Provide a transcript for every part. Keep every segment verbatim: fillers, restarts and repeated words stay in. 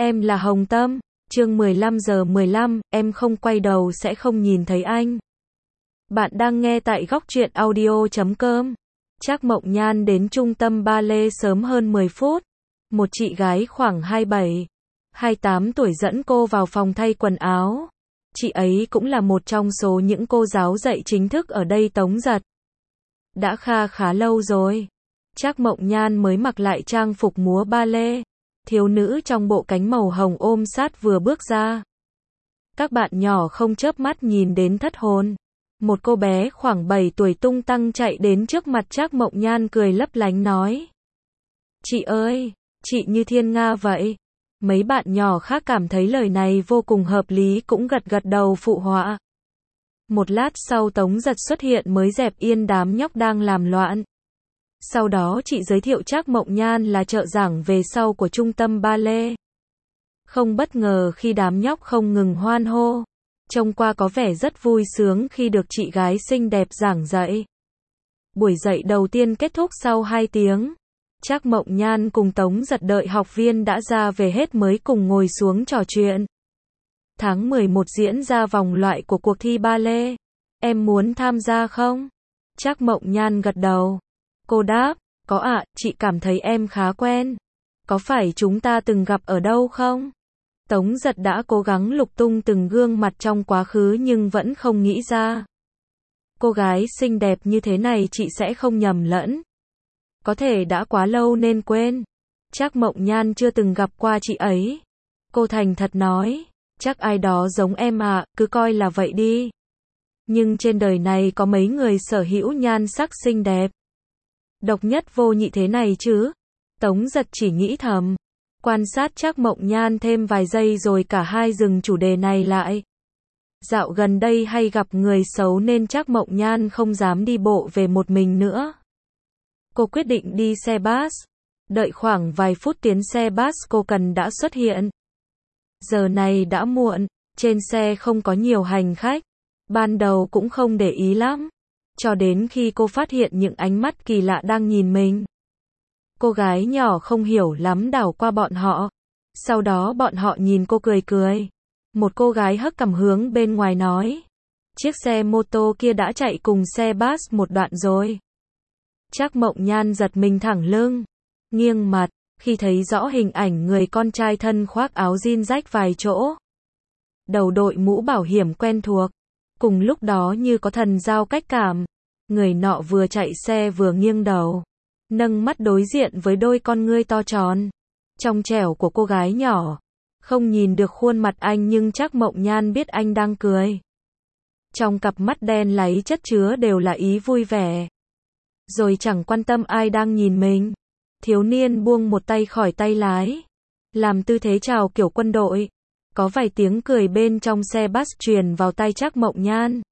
Em là Hồng Tâm, chương mười lăm giờ mười lăm, em không quay đầu sẽ không nhìn thấy anh. Bạn đang nghe tại góc truyện audio chấm com. Trác Mộng Nhan đến trung tâm ballet sớm hơn mười phút. Một chị gái khoảng hai mươi bảy, hai mươi tám tuổi dẫn cô vào phòng thay quần áo. Chị ấy cũng là một trong số những cô giáo dạy chính thức ở đây Tống Giật. Đã kha khá lâu rồi. Trác Mộng Nhan mới mặc lại trang phục múa ballet. Thiếu nữ trong bộ cánh màu hồng ôm sát vừa bước ra. Các bạn nhỏ không chớp mắt nhìn đến thất hồn. Một cô bé khoảng bảy tuổi tung tăng chạy đến trước mặt Trác Mộng Nhan cười lấp lánh nói. Chị ơi, chị như thiên nga vậy. Mấy bạn nhỏ khác cảm thấy lời này vô cùng hợp lý cũng gật gật đầu phụ họa. Một lát sau Tống Giật xuất hiện mới dẹp yên đám nhóc đang làm loạn. Sau đó chị giới thiệu Trác Mộng Nhan là trợ giảng về sau của trung tâm ballet. Không bất ngờ khi đám nhóc không ngừng hoan hô. Trông qua có vẻ rất vui sướng khi được chị gái xinh đẹp giảng dạy. Buổi dạy đầu tiên kết thúc sau hai tiếng. Trác Mộng Nhan cùng Tống Giật đợi học viên đã ra về hết mới cùng ngồi xuống trò chuyện. Tháng mười một diễn ra vòng loại của cuộc thi ballet. Em muốn tham gia không? Trác Mộng Nhan gật đầu. Cô đáp, có ạ, chị cảm thấy em khá quen. Có phải chúng ta từng gặp ở đâu không? Tống Giật đã cố gắng lục tung từng gương mặt trong quá khứ nhưng vẫn không nghĩ ra. Cô gái xinh đẹp như thế này chị sẽ không nhầm lẫn. Có thể đã quá lâu nên quên. Trác Mộng Nhan chưa từng gặp qua chị ấy. Cô thành thật nói, chắc ai đó giống em ạ, à, cứ coi là vậy đi. Nhưng trên đời này có mấy người sở hữu nhan sắc xinh đẹp. Độc nhất vô nhị thế này chứ. Tống Giật chỉ nghĩ thầm. Quan sát Trác Mộng Nhan thêm vài giây rồi cả hai dừng chủ đề này lại. Dạo gần đây hay gặp người xấu nên Trác Mộng Nhan không dám đi bộ về một mình nữa. Cô quyết định đi xe bus. Đợi khoảng vài phút tiến xe bus cô cần đã xuất hiện. Giờ này đã muộn, trên xe không có nhiều hành khách. Ban đầu cũng không để ý lắm. Cho đến khi cô phát hiện những ánh mắt kỳ lạ đang nhìn mình. Cô gái nhỏ không hiểu lắm đảo qua bọn họ. Sau đó bọn họ nhìn cô cười cười. Một cô gái hất cằm hướng bên ngoài nói. Chiếc xe mô tô kia đã chạy cùng xe bus một đoạn rồi. Trác Mộng Nhan giật mình thẳng lưng. Nghiêng mặt, khi thấy rõ hình ảnh người con trai thân khoác áo jean rách vài chỗ. Đầu đội mũ bảo hiểm quen thuộc. Cùng lúc đó như có thần giao cách cảm. Người nọ vừa chạy xe vừa nghiêng đầu. Nâng mắt đối diện với đôi con ngươi to tròn. Trong trẻo của cô gái nhỏ. Không nhìn được khuôn mặt anh nhưng Trác Mộng Nhan biết anh đang cười. Trong cặp mắt đen láy chất chứa đều là ý vui vẻ. Rồi chẳng quan tâm ai đang nhìn mình. Thiếu niên buông một tay khỏi tay lái. Làm tư thế chào kiểu quân đội. Có vài tiếng cười bên trong xe bus truyền vào tai Trác Mộng Nhan.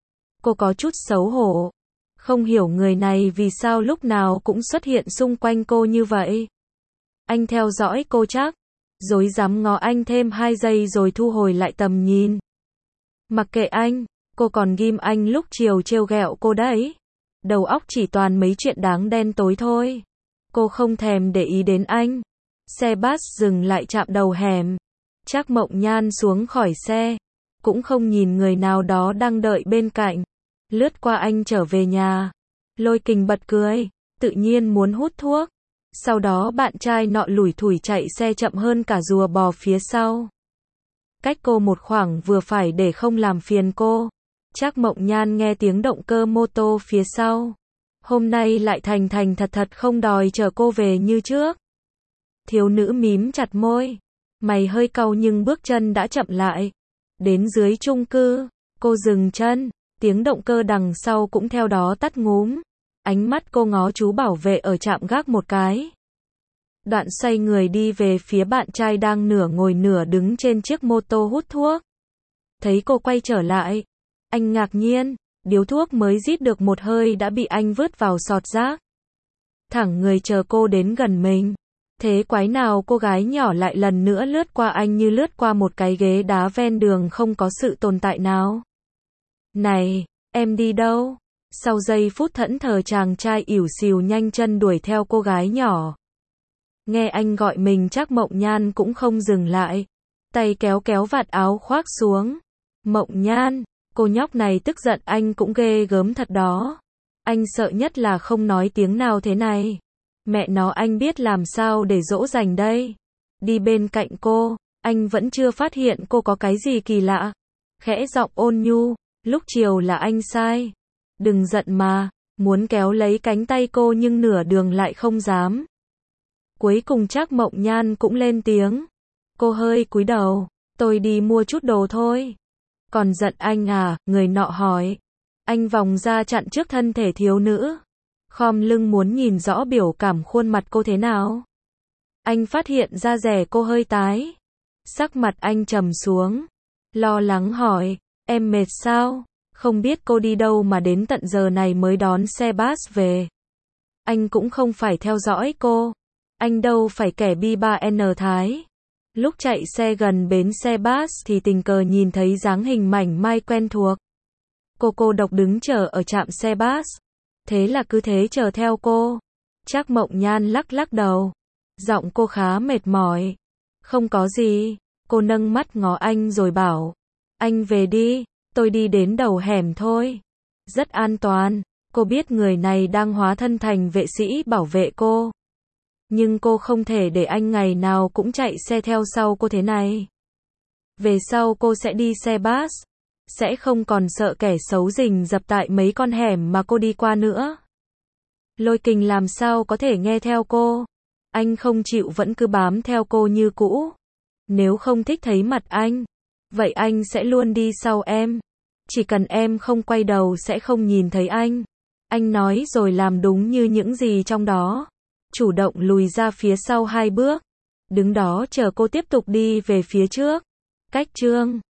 Cô có chút xấu hổ. Không hiểu người này vì sao lúc nào cũng xuất hiện xung quanh cô như vậy. Anh theo dõi cô chắc. Rối rắm ngó anh thêm hai giây rồi thu hồi lại tầm nhìn. Mặc kệ anh, cô còn ghim anh lúc chiều trêu ghẹo cô đấy. Đầu óc chỉ toàn mấy chuyện đáng đen tối thôi. Cô không thèm để ý đến anh. Xe bus dừng lại chạm đầu hẻm. Trác Mộng Nhan xuống khỏi xe. Cũng không nhìn người nào đó đang đợi bên cạnh. Lướt qua anh trở về nhà. Lôi Kình bật cười. Tự nhiên muốn hút thuốc. Sau đó bạn trai nọ lủi thủi chạy xe chậm hơn cả rùa bò phía sau. Cách cô một khoảng vừa phải để không làm phiền cô. Trác Mộng Nhan nghe tiếng động cơ mô tô phía sau. Hôm nay lại thành thành thật thật không đòi chờ cô về như trước. Thiếu nữ mím chặt môi. Mày hơi cau nhưng bước chân đã chậm lại. Đến dưới chung cư, cô dừng chân. Tiếng động cơ đằng sau cũng theo đó tắt ngúm. Ánh mắt cô ngó chú bảo vệ ở trạm gác một cái. Đoạn xoay người đi về phía bạn trai đang nửa ngồi nửa đứng trên chiếc mô tô hút thuốc. Thấy cô quay trở lại. Anh ngạc nhiên, điếu thuốc mới rít được một hơi đã bị anh vứt vào sọt rác. Thẳng người chờ cô đến gần mình. Thế quái nào cô gái nhỏ lại lần nữa lướt qua anh như lướt qua một cái ghế đá ven đường không có sự tồn tại nào. Này, em đi đâu? Sau giây phút thẫn thờ chàng trai ỉu xìu nhanh chân đuổi theo cô gái nhỏ. Nghe anh gọi mình Trác Mộng Nhan cũng không dừng lại. Tay kéo kéo vạt áo khoác xuống. Mộng Nhan, cô nhóc này tức giận anh cũng ghê gớm thật đó. Anh sợ nhất là không nói tiếng nào thế này. Mẹ nó anh biết làm sao để dỗ dành đây. Đi bên cạnh cô, anh vẫn chưa phát hiện cô có cái gì kỳ lạ. Khẽ giọng ôn nhu, lúc chiều là anh sai. Đừng giận mà, muốn kéo lấy cánh tay cô nhưng nửa đường lại không dám. Cuối cùng Trác Mộng Nhan cũng lên tiếng. Cô hơi cúi đầu, tôi đi mua chút đồ thôi. Còn giận anh à, người nọ hỏi. Anh vòng ra chặn trước thân thể thiếu nữ. Khom lưng muốn nhìn rõ biểu cảm khuôn mặt cô thế nào. Anh phát hiện ra rẻ cô hơi tái. Sắc mặt anh trầm xuống. Lo lắng hỏi, em mệt sao? Không biết cô đi đâu mà đến tận giờ này mới đón xe bus về. Anh cũng không phải theo dõi cô. Anh đâu phải kẻ bi ba N Thái. Lúc chạy xe gần bến xe bus thì tình cờ nhìn thấy dáng hình mảnh mai quen thuộc. Cô cô độc đứng chờ ở trạm xe bus. Thế là cứ thế chờ theo cô. Trác Mộng Nhan lắc lắc đầu. Giọng cô khá mệt mỏi. Không có gì. Cô nâng mắt ngó anh rồi bảo. Anh về đi, tôi đi đến đầu hẻm thôi. Rất an toàn. Cô biết người này đang hóa thân thành vệ sĩ bảo vệ cô. Nhưng cô không thể để anh ngày nào cũng chạy xe theo sau cô thế này. Về sau cô sẽ đi xe bus. Sẽ không còn sợ kẻ xấu rình rập tại mấy con hẻm mà cô đi qua nữa. Lôi Kình làm sao có thể nghe theo cô. Anh không chịu vẫn cứ bám theo cô như cũ. Nếu không thích thấy mặt anh, vậy anh sẽ luôn đi sau em. Chỉ cần em không quay đầu sẽ không nhìn thấy anh. Anh nói rồi làm đúng như những gì trong đó. Chủ động lùi ra phía sau hai bước. Đứng đó chờ cô tiếp tục đi về phía trước. Cách chương